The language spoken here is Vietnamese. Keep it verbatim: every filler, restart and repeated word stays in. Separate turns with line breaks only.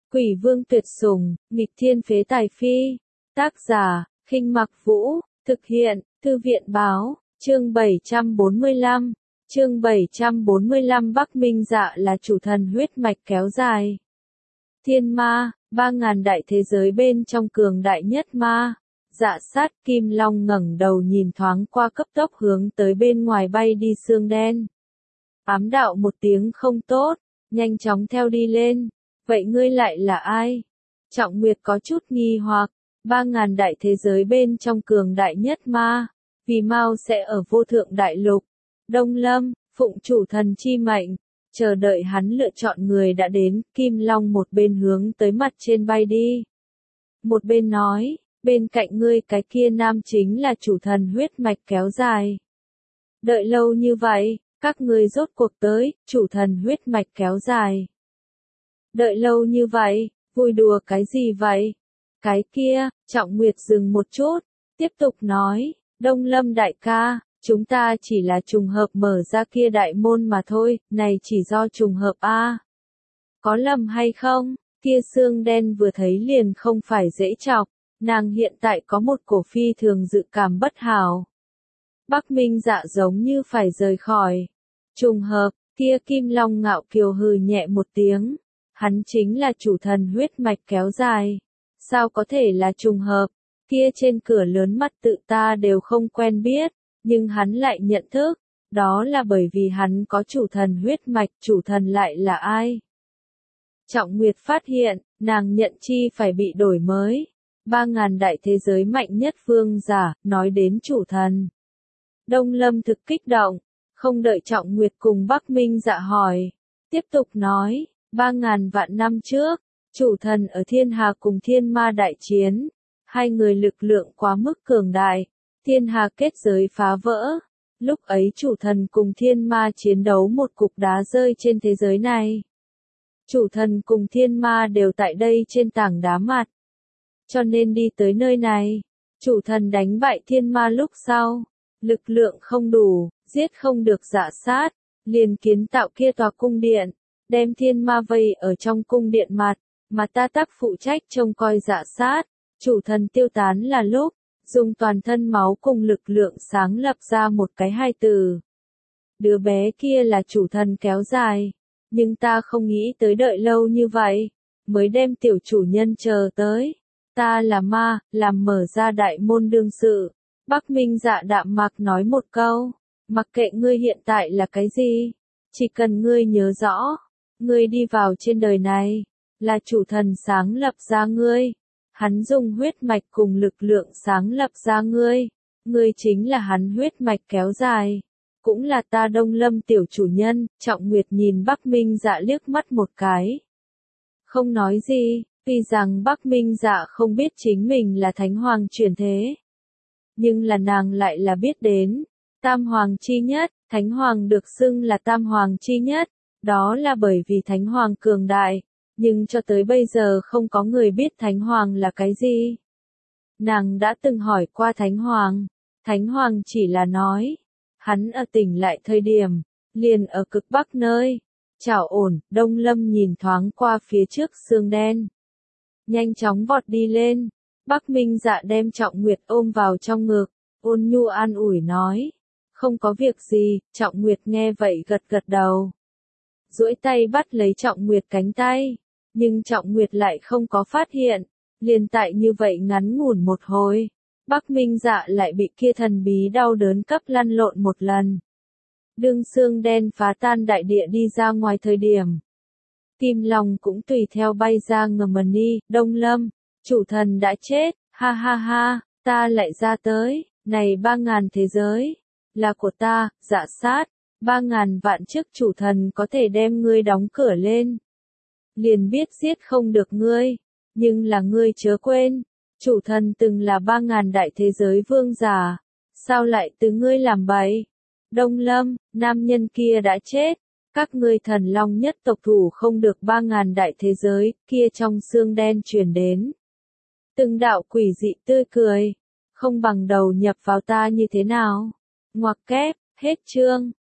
Quỷ vương tuyệt sủng, nghịch thiên phế tài phi. Tác giả, Khinh Mặc Vũ, thực hiện, Thư viện báo, chương bảy trăm bốn mươi lăm. Chương bảy trăm bốn mươi lăm Bắc Minh Dạ là chủ thần huyết mạch kéo dài. Thiên ma, ba ngàn đại thế giới bên trong cường đại nhất ma. Dạ sát Kim Long ngẩng đầu nhìn thoáng qua cấp tốc hướng tới bên ngoài bay đi xương đen. Ám đạo một tiếng không tốt, nhanh chóng theo đi lên. Vậy ngươi lại là ai? Trọng Nguyệt có chút nghi hoặc, ba ngàn đại thế giới bên trong cường đại nhất ma, vì mau sẽ ở vô thượng đại lục. Đông Lâm, phụng chủ thần chi mệnh, chờ đợi hắn lựa chọn người đã đến, Kim Long một bên hướng tới mặt trên bay đi. Một bên nói, bên cạnh ngươi cái kia nam chính là chủ thần huyết mạch kéo dài. Đợi lâu như vậy, các ngươi rốt cuộc tới, chủ thần huyết mạch kéo dài. Đợi lâu như vậy, vui đùa cái gì vậy? Cái kia, Trọng Nguyệt dừng một chút, tiếp tục nói, Đông Lâm đại ca, chúng ta chỉ là trùng hợp mở ra kia đại môn mà thôi, này chỉ do trùng hợp a. Có lầm hay không? Kia xương đen vừa thấy liền không phải dễ chọc, nàng hiện tại có một cổ phi thường dự cảm bất hảo. Bắc Minh Dạ giống như phải rời khỏi. Trùng hợp, kia Kim Long ngạo kiều hừ nhẹ một tiếng. Hắn chính là chủ thần huyết mạch kéo dài. Sao có thể là trùng hợp? Kia trên cửa lớn mắt tự ta đều không quen biết, nhưng hắn lại nhận thức, đó là bởi vì hắn có chủ thần huyết mạch, chủ thần lại là ai? Trọng Nguyệt phát hiện, nàng nhận chi phải bị đổi mới. Ba ngàn đại thế giới mạnh nhất vương giả, nói đến chủ thần. Đông Lâm thực kích động, không đợi Trọng Nguyệt cùng Bắc Minh Dạ hỏi, tiếp tục nói. Ba ngàn vạn năm trước, chủ thần ở thiên hà cùng thiên ma đại chiến, hai người lực lượng quá mức cường đại, thiên hà kết giới phá vỡ, lúc ấy chủ thần cùng thiên ma chiến đấu một cục đá rơi trên thế giới này. Chủ thần cùng thiên ma đều tại đây trên tảng đá mặt, cho nên đi tới nơi này, chủ thần đánh bại thiên ma lúc sau, lực lượng không đủ, giết không được Dạ sát, liền kiến tạo kia tòa cung điện. Đem thiên ma vây ở trong cung điện mặt, mà ta tác phụ trách trông coi Dạ sát, chủ thần tiêu tán là lúc, dùng toàn thân máu cùng lực lượng sáng lập ra một cái hai từ. Đứa bé kia là chủ thần kéo dài, nhưng ta không nghĩ tới đợi lâu như vậy, mới đem tiểu chủ nhân chờ tới. Ta là ma, làm mở ra đại môn đương sự. Bắc Minh Dạ đạm mạc nói một câu, mặc kệ ngươi hiện tại là cái gì, chỉ cần ngươi nhớ rõ. Ngươi đi vào trên đời này, là chủ thần sáng lập ra ngươi. Hắn dùng huyết mạch cùng lực lượng sáng lập ra ngươi. Ngươi chính là hắn huyết mạch kéo dài. Cũng là ta Đông Lâm tiểu chủ nhân, Trọng Nguyệt nhìn Bắc Minh Dạ liếc mắt một cái. Không nói gì, tuy rằng Bắc Minh Dạ không biết chính mình là Thánh Hoàng chuyển thế. Nhưng là nàng lại là biết đến. Tam Hoàng chi nhất, Thánh Hoàng được xưng là Tam Hoàng chi nhất. Đó là bởi vì Thánh Hoàng cường đại, nhưng cho tới bây giờ không có người biết Thánh Hoàng là cái gì. Nàng đã từng hỏi qua Thánh Hoàng, Thánh Hoàng chỉ là nói, hắn ở tỉnh lại thời điểm, liền ở cực bắc nơi. Chảo ổn, Đông Lâm nhìn thoáng qua phía trước xương đen. Nhanh chóng vọt đi lên, Bắc Minh Dạ đem Trọng Nguyệt ôm vào trong ngực, ôn nhu an ủi nói, không có việc gì, Trọng Nguyệt nghe vậy gật gật đầu. Duỗi tay bắt lấy Trọng Nguyệt cánh tay, nhưng Trọng Nguyệt lại không có phát hiện, liền tại như vậy ngắn ngủn một hồi, Bắc Minh Dạ lại bị kia thần bí đau đớn cấp lăn lộn một lần. Đương xương đen phá tan đại địa đi ra ngoài thời điểm, Kim Long cũng tùy theo bay ra ngầm đi, Đông Lâm, chủ thần đã chết, ha ha ha, ta lại ra tới, này ba ngàn thế giới, là của ta, Dạ sát. Ba ngàn vạn trước chủ thần có thể đem ngươi đóng cửa lên. Liền biết giết không được ngươi. Nhưng là ngươi chớ quên. Chủ thần từng là ba ngàn đại thế giới vương giả. Sao lại từ ngươi làm bậy? Đông Lâm, nam nhân kia đã chết. Các ngươi thần long nhất tộc thủ không được ba ngàn đại thế giới. Kia trong xương đen truyền đến. Từng đạo quỷ dị tươi cười. Không bằng đầu nhập vào ta như thế nào? Ngoặc kép, hết chương.